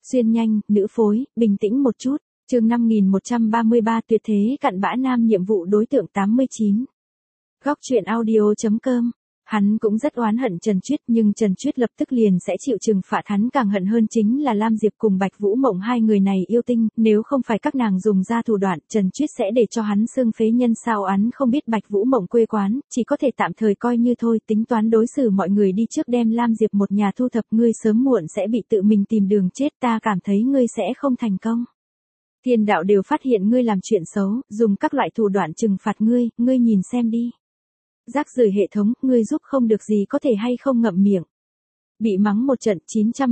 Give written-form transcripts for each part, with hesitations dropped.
Xuyên nhanh, nữ phối, bình tĩnh một chút. Chương 5133 tuyệt thế cặn bã nam nhiệm vụ đối tượng 89. Góc truyện audio.com. Hắn cũng rất oán hận Trần Chuyết, nhưng Trần Chuyết lập tức liền sẽ chịu trừng phạt. Hắn càng hận hơn chính là Lam Diệp cùng Bạch Vũ Mộng, hai người này yêu tinh, nếu không phải các nàng dùng ra thủ đoạn, Trần Chuyết sẽ để cho hắn xương phế nhân sao. Hắn không biết Bạch Vũ Mộng quê quán, chỉ có thể tạm thời coi như thôi, tính toán đối xử mọi người đi trước đem Lam Diệp một nhà thu thập. Ngươi sớm muộn sẽ bị tự mình tìm đường chết, ta cảm thấy ngươi sẽ không thành công. Thiên đạo đều phát hiện ngươi làm chuyện xấu, dùng các loại thủ đoạn trừng phạt ngươi, ngươi nhìn xem đi. Rác rưởi hệ thống, ngươi giúp không được gì, có thể hay không ngậm miệng. Bị mắng một trận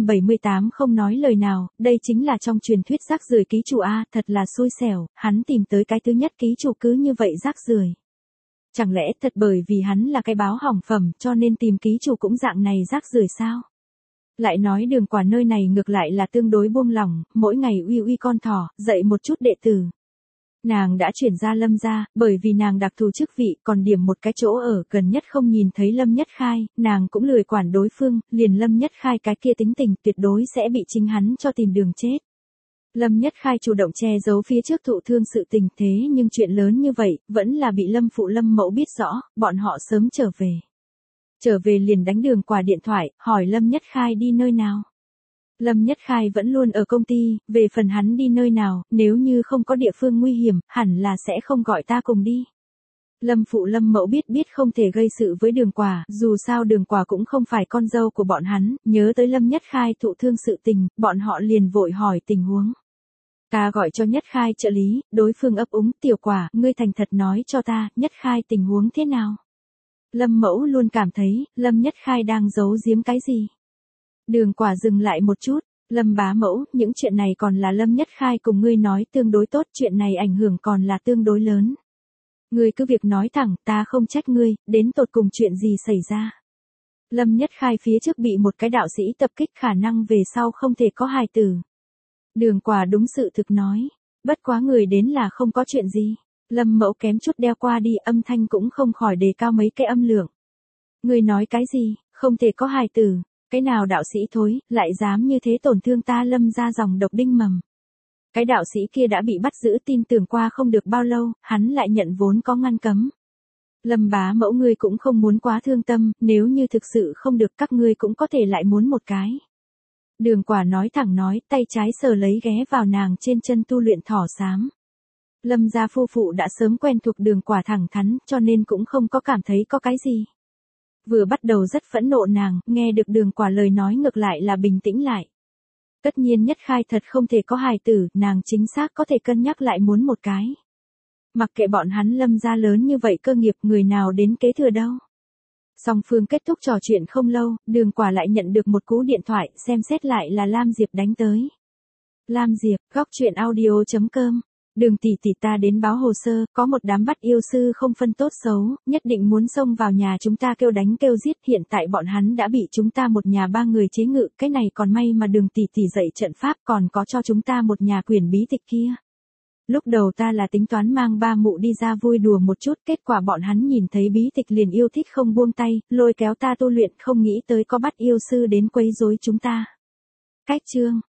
978 không nói lời nào, đây chính là trong truyền thuyết rác rưởi ký chủ A, thật là xui xẻo, hắn tìm tới cái thứ nhất ký chủ cứ như vậy rác rưởi. Chẳng lẽ thật bởi vì hắn là cái báo hỏng phẩm cho nên tìm ký chủ cũng dạng này rác rưởi sao? Lại nói Đường Quả nơi này ngược lại là tương đối buông lỏng, mỗi ngày uy uy con thỏ, dạy một chút đệ tử. Nàng đã chuyển ra Lâm gia, bởi vì nàng đặc thù chức vị, còn điểm một cái chỗ ở, gần nhất không nhìn thấy Lâm Nhất Khai, nàng cũng lười quản đối phương, liền Lâm Nhất Khai cái kia tính tình tuyệt đối sẽ bị chính hắn cho tìm đường chết. Lâm Nhất Khai chủ động che giấu phía trước thụ thương sự tình, thế nhưng chuyện lớn như vậy, vẫn là bị Lâm phụ Lâm mẫu biết rõ, bọn họ sớm trở về. Trở về liền đánh Đường Quả điện thoại, hỏi Lâm Nhất Khai đi nơi nào. Lâm Nhất Khai vẫn luôn ở công ty, về phần hắn đi nơi nào, nếu như không có địa phương nguy hiểm, hẳn là sẽ không gọi ta cùng đi. Lâm phụ Lâm mẫu biết không thể gây sự với Đường Quả, dù sao Đường Quả cũng không phải con dâu của bọn hắn, nhớ tới Lâm Nhất Khai thụ thương sự tình, bọn họ liền vội hỏi tình huống. Ta gọi cho Nhất Khai trợ lý, đối phương ấp úng, Tiểu Quả, ngươi thành thật nói cho ta, Nhất Khai tình huống thế nào? Lâm mẫu luôn cảm thấy, Lâm Nhất Khai đang giấu giếm cái gì? Đường Quả dừng lại một chút, Lâm bá mẫu, những chuyện này còn là Lâm Nhất Khai cùng ngươi nói tương đối tốt, chuyện này ảnh hưởng còn là tương đối lớn. Ngươi cứ việc nói thẳng, ta không trách ngươi, đến tột cùng chuyện gì xảy ra. Lâm Nhất Khai phía trước bị một cái đạo sĩ tập kích, khả năng về sau không thể có hài tử. Đường Quả đúng sự thực nói, bất quá người đến là không có chuyện gì. Lâm mẫu kém chút đeo qua đi, âm thanh cũng không khỏi đề cao mấy cái âm lượng. Ngươi nói cái gì, không thể có hài tử. Cái nào đạo sĩ thối, lại dám như thế tổn thương ta Lâm ra dòng độc đinh mầm. Cái đạo sĩ kia đã bị bắt giữ, tin tưởng qua không được bao lâu, hắn lại nhận vốn có ngăn cấm. Lâm bá mẫu, ngươi cũng không muốn quá thương tâm, nếu như thực sự không được các ngươi cũng có thể lại muốn một cái. Đường Quả nói thẳng nói, tay trái sờ lấy ghé vào nàng trên chân tu luyện thỏ xám. Lâm gia phu phụ đã sớm quen thuộc Đường Quả thẳng thắn, cho nên cũng không có cảm thấy có cái gì. Vừa bắt đầu rất phẫn nộ nàng, nghe được Đường Quả lời nói ngược lại là bình tĩnh lại. Tất nhiên Nhất Khai thật không thể có hài tử, nàng chính xác có thể cân nhắc lại muốn một cái. Mặc kệ bọn hắn Lâm gia lớn như vậy cơ nghiệp, người nào đến kế thừa đâu. Song phương kết thúc trò chuyện không lâu, Đường Quả lại nhận được một cú điện thoại, xem xét lại là Lam Diệp đánh tới. Lam Diệp, góc truyện audio.com. Đường tỷ tỷ, ta đến báo hồ sơ, có một đám bắt yêu sư không phân tốt xấu, nhất định muốn xông vào nhà chúng ta kêu đánh kêu giết, hiện tại bọn hắn đã bị chúng ta một nhà ba người chế ngự, cái này còn may mà Đường tỷ tỷ dạy trận pháp, còn có cho chúng ta một nhà quyển bí tịch kia. Lúc đầu ta là tính toán mang ba mụ đi ra vui đùa một chút, kết quả bọn hắn nhìn thấy bí tịch liền yêu thích không buông tay, lôi kéo ta tu luyện, không nghĩ tới có bắt yêu sư đến quấy rối chúng ta. Cách chương